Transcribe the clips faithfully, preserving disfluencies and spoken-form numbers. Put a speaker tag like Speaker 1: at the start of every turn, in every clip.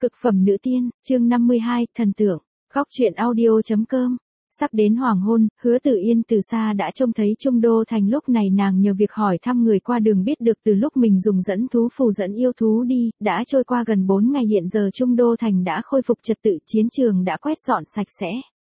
Speaker 1: Cực phẩm nữ tiên, chương năm mươi hai, thần tượng, góc truyện audio.com. Sắp đến hoàng hôn, Hứa Tử Yên từ xa đã trông thấy Trung Đô Thành, lúc này nàng nhờ việc hỏi thăm người qua đường biết được từ lúc mình dùng dẫn thú phù dẫn yêu thú đi, đã trôi qua gần bốn ngày, hiện giờ Trung Đô Thành đã khôi phục trật tự, chiến trường đã quét dọn sạch sẽ.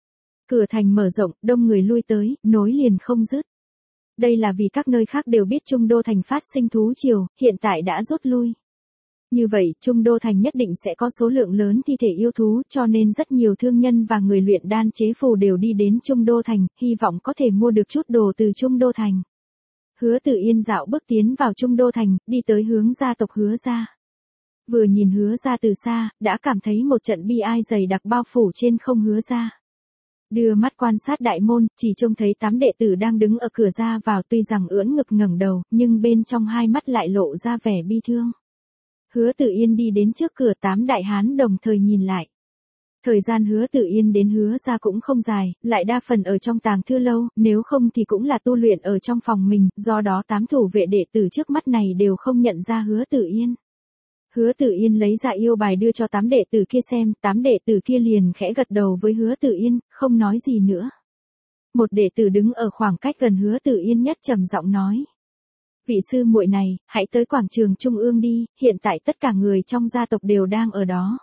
Speaker 1: Cửa thành mở rộng, đông người lui tới, nối liền không dứt. Đây là vì các nơi khác đều biết Trung Đô Thành phát sinh thú triều, hiện tại đã rút lui. Như vậy, Trung Đô Thành nhất định sẽ có số lượng lớn thi thể yêu thú, cho nên rất nhiều thương nhân và người luyện đan chế phù đều đi đến Trung Đô Thành, hy vọng có thể mua được chút đồ từ Trung Đô Thành. Hứa Tử Yên dạo bước tiến vào Trung Đô Thành, đi tới hướng gia tộc Hứa gia. Vừa nhìn Hứa gia từ xa, đã cảm thấy một trận bi ai dày đặc bao phủ trên không Hứa gia. Đưa mắt quan sát đại môn, chỉ trông thấy tám đệ tử đang đứng ở cửa ra vào, tuy rằng ưỡn ngực ngẩng đầu, nhưng bên trong hai mắt lại lộ ra vẻ bi thương. Hứa Tử Yên đi đến trước cửa, tám đại hán đồng thời nhìn lại. Thời gian Hứa Tử Yên đến Hứa gia cũng không dài, lại đa phần ở trong tàng thư lâu, nếu không thì cũng là tu luyện ở trong phòng mình, do đó tám thủ vệ đệ tử trước mắt này đều không nhận ra Hứa Tử Yên. Hứa Tử Yên lấy ra yêu bài đưa cho tám đệ tử kia xem, tám đệ tử kia liền khẽ gật đầu với Hứa Tử Yên, không nói gì nữa. Một đệ tử đứng ở khoảng cách gần Hứa Tử Yên nhất trầm giọng nói: "Vị sư muội này, hãy tới quảng trường Trung ương đi, hiện tại tất cả người trong gia tộc đều đang ở đó."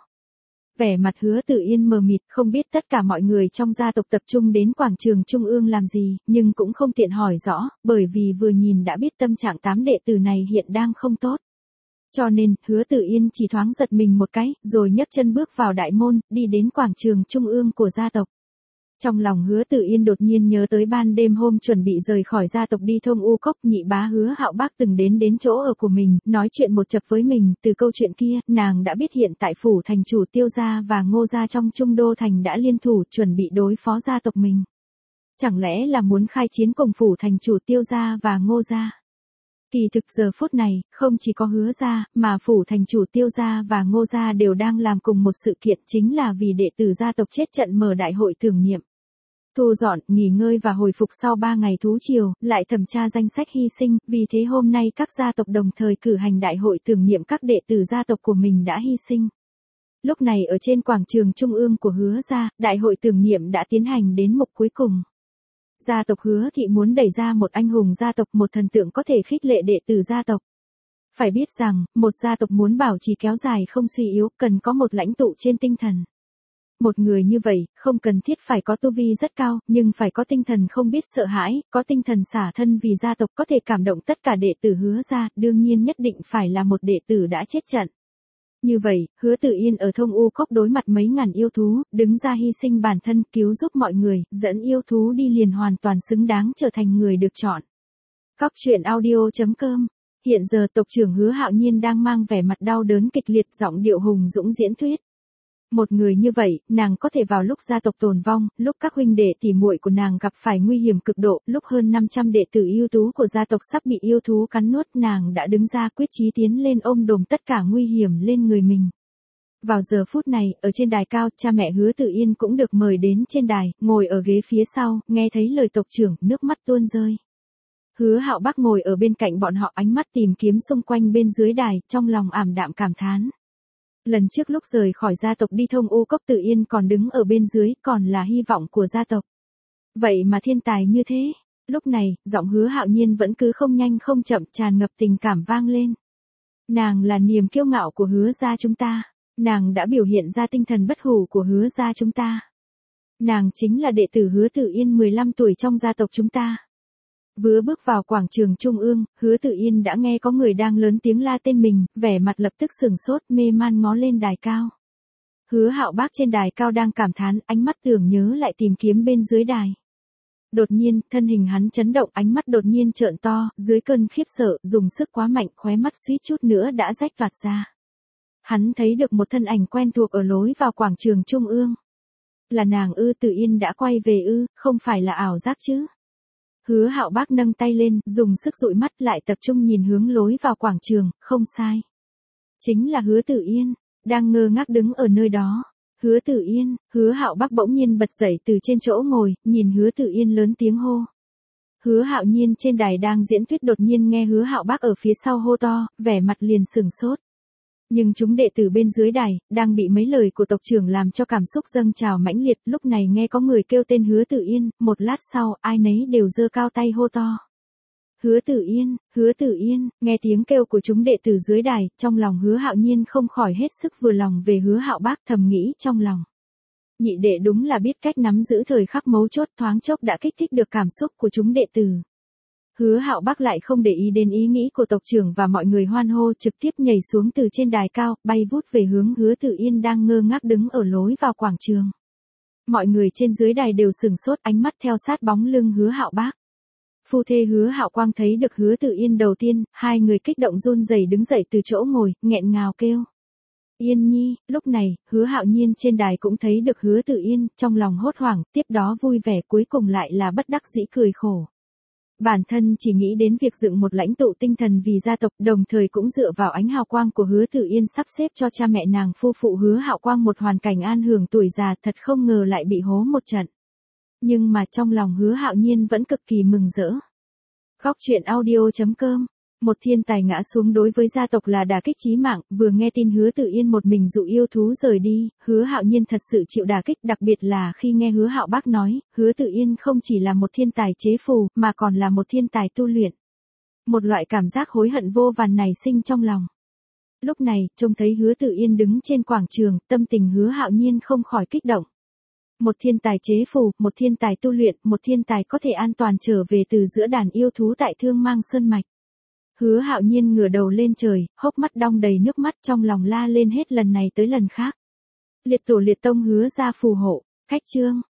Speaker 1: Vẻ mặt Hứa Tử Yên mờ mịt, không biết tất cả mọi người trong gia tộc tập trung đến quảng trường Trung ương làm gì, nhưng cũng không tiện hỏi rõ, bởi vì vừa nhìn đã biết tâm trạng tám đệ tử này hiện đang không tốt. Cho nên, Hứa Tử Yên chỉ thoáng giật mình một cái, rồi nhấc chân bước vào đại môn, đi đến quảng trường Trung ương của gia tộc. Trong lòng Hứa Tử Yên đột nhiên nhớ tới ban đêm hôm chuẩn bị rời khỏi gia tộc đi Thông U Cốc, nhị bá Hứa Hạo Bác từng đến đến chỗ ở của mình, nói chuyện một chập với mình, từ câu chuyện kia, nàng đã biết hiện tại phủ thành chủ Tiêu gia và Ngô gia trong Trung Đô Thành đã liên thủ chuẩn bị đối phó gia tộc mình. Chẳng lẽ là muốn khai chiến cùng phủ thành chủ Tiêu gia và Ngô gia? Kỳ thực giờ phút này, không chỉ có Hứa gia, mà phủ thành chủ Tiêu gia và Ngô gia đều đang làm cùng một sự kiện, chính là vì đệ tử gia tộc chết trận mở đại hội tưởng niệm. Thu dọn, nghỉ ngơi và hồi phục sau ba ngày thú triều, lại thẩm tra danh sách hy sinh, vì thế hôm nay các gia tộc đồng thời cử hành đại hội tưởng niệm các đệ tử gia tộc của mình đã hy sinh. Lúc này ở trên quảng trường Trung ương của Hứa gia, đại hội tưởng niệm đã tiến hành đến mục cuối cùng. Gia tộc Hứa thị muốn đẩy ra một anh hùng gia tộc, một thần tượng có thể khích lệ đệ tử gia tộc. Phải biết rằng, một gia tộc muốn bảo trì kéo dài không suy yếu, cần có một lãnh tụ trên tinh thần. Một người như vậy, không cần thiết phải có tu vi rất cao, nhưng phải có tinh thần không biết sợ hãi, có tinh thần xả thân vì gia tộc, có thể cảm động tất cả đệ tử Hứa gia, đương nhiên nhất định phải là một đệ tử đã chết trận. Như vậy, Hứa Tử Yên ở Thông U Cốc đối mặt mấy ngàn yêu thú, đứng ra hy sinh bản thân cứu giúp mọi người, dẫn yêu thú đi liền hoàn toàn xứng đáng trở thành người được chọn. Góc truyện audio.com. Hiện giờ tộc trưởng Hứa Hạo Nhiên đang mang vẻ mặt đau đớn kịch liệt, giọng điệu hùng dũng diễn thuyết. Một người như vậy, nàng có thể vào lúc gia tộc tồn vong, lúc các huynh đệ tỉ muội của nàng gặp phải nguy hiểm cực độ, lúc hơn năm trăm đệ tử yêu tú của gia tộc sắp bị yêu thú cắn nuốt, nàng đã đứng ra quyết chí tiến lên ôm đồm tất cả nguy hiểm lên người mình. Vào giờ phút này, ở trên đài cao, cha mẹ Hứa Tử Yên cũng được mời đến trên đài, ngồi ở ghế phía sau, nghe thấy lời tộc trưởng, nước mắt tuôn rơi. Hứa Hạo Bác ngồi ở bên cạnh bọn họ, ánh mắt tìm kiếm xung quanh bên dưới đài, trong lòng ảm đạm cảm thán. Lần trước lúc rời khỏi gia tộc đi Thông U Cốc, Tử Yên còn đứng ở bên dưới, còn là hy vọng của gia tộc. Vậy mà thiên tài như thế. Lúc này, giọng Hứa Hạo Nhiên vẫn cứ không nhanh không chậm, tràn ngập tình cảm vang lên. Nàng là niềm kiêu ngạo của Hứa gia chúng ta. Nàng đã biểu hiện ra tinh thần bất hủ của Hứa gia chúng ta. Nàng chính là đệ tử Hứa Tử Yên mười lăm tuổi trong gia tộc chúng ta. Vừa bước vào quảng trường Trung ương, Hứa Tử Yên đã nghe có người đang lớn tiếng la tên mình, vẻ mặt lập tức sửng sốt, mê man ngó lên đài cao. Hứa Hạo Bác trên đài cao đang cảm thán, ánh mắt tưởng nhớ lại tìm kiếm bên dưới đài. Đột nhiên, thân hình hắn chấn động, ánh mắt đột nhiên trợn to, dưới cơn khiếp sợ, dùng sức quá mạnh, khóe mắt suýt chút nữa đã rách toạc ra. Hắn thấy được một thân ảnh quen thuộc ở lối vào quảng trường Trung ương. Là nàng ư? Tử Yên đã quay về ư, không phải là ảo giác chứ? Hứa Hạo Bác nâng tay lên, dùng sức dụi mắt lại, tập trung nhìn hướng lối vào quảng trường, không sai. Chính là Hứa Tử Yên, đang ngơ ngác đứng ở nơi đó. Hứa Tử Yên, Hứa Hạo Bác bỗng nhiên bật dậy từ trên chỗ ngồi, nhìn Hứa Tử Yên lớn tiếng hô. Hứa Hạo Nhiên trên đài đang diễn thuyết đột nhiên nghe Hứa Hạo Bác ở phía sau hô to, vẻ mặt liền sửng sốt. Nhưng chúng đệ tử bên dưới đài, đang bị mấy lời của tộc trưởng làm cho cảm xúc dâng trào mãnh liệt, lúc này nghe có người kêu tên Hứa Tử Yên, một lát sau, ai nấy đều giơ cao tay hô to. Hứa Tử Yên, Hứa Tử Yên, nghe tiếng kêu của chúng đệ tử dưới đài, trong lòng Hứa Hạo Nhiên không khỏi hết sức vừa lòng về Hứa Hạo Bác, thầm nghĩ trong lòng. Nhị đệ đúng là biết cách nắm giữ thời khắc mấu chốt, thoáng chốc đã kích thích được cảm xúc của chúng đệ tử. Hứa Hạo Bác lại không để ý đến ý nghĩ của tộc trưởng và mọi người hoan hô, trực tiếp nhảy xuống từ trên đài cao, bay vút về hướng Hứa Tử Yên đang ngơ ngác đứng ở lối vào quảng trường. Mọi người trên dưới đài đều sửng sốt, ánh mắt theo sát bóng lưng Hứa Hạo Bác. Phu thê Hứa Hạo Quang thấy được Hứa Tử Yên đầu tiên, hai người kích động run rẩy đứng dậy từ chỗ ngồi, nghẹn ngào kêu. Yên Nhi, lúc này, Hứa Hạo Nhiên trên đài cũng thấy được Hứa Tử Yên, trong lòng hốt hoảng, tiếp đó vui vẻ, cuối cùng lại là bất đắc dĩ cười khổ. Bản thân chỉ nghĩ đến việc dựng một lãnh tụ tinh thần vì gia tộc, đồng thời cũng dựa vào ánh hào quang của Hứa Tử Yên sắp xếp cho cha mẹ nàng phu phụ Hứa Hạo Quang một hoàn cảnh an hưởng tuổi già, thật không ngờ lại bị hố một trận. Nhưng mà trong lòng Hứa Hạo Nhiên vẫn cực kỳ mừng rỡ. Góc truyện audio chấm com. Một thiên tài ngã xuống đối với gia tộc là đả kích chí mạng, vừa nghe tin Hứa Tử Yên một mình dụ yêu thú rời đi, Hứa Hạo Nhiên thật sự chịu đả kích, đặc biệt là khi nghe Hứa Hạo Bác nói, Hứa Tử Yên không chỉ là một thiên tài chế phù, mà còn là một thiên tài tu luyện. Một loại cảm giác hối hận vô vàn nảy sinh trong lòng. Lúc này, trông thấy Hứa Tử Yên đứng trên quảng trường, tâm tình Hứa Hạo Nhiên không khỏi kích động. Một thiên tài chế phù, một thiên tài tu luyện, một thiên tài có thể an toàn trở về từ giữa đàn yêu thú tại Thương Mang Sơn Mạch. Hứa Hạo Nhiên ngửa đầu lên trời, hốc mắt đong đầy nước mắt, trong lòng la lên hết lần này tới lần khác. Liệt tổ liệt tông Hứa gia phù hộ, khách chương.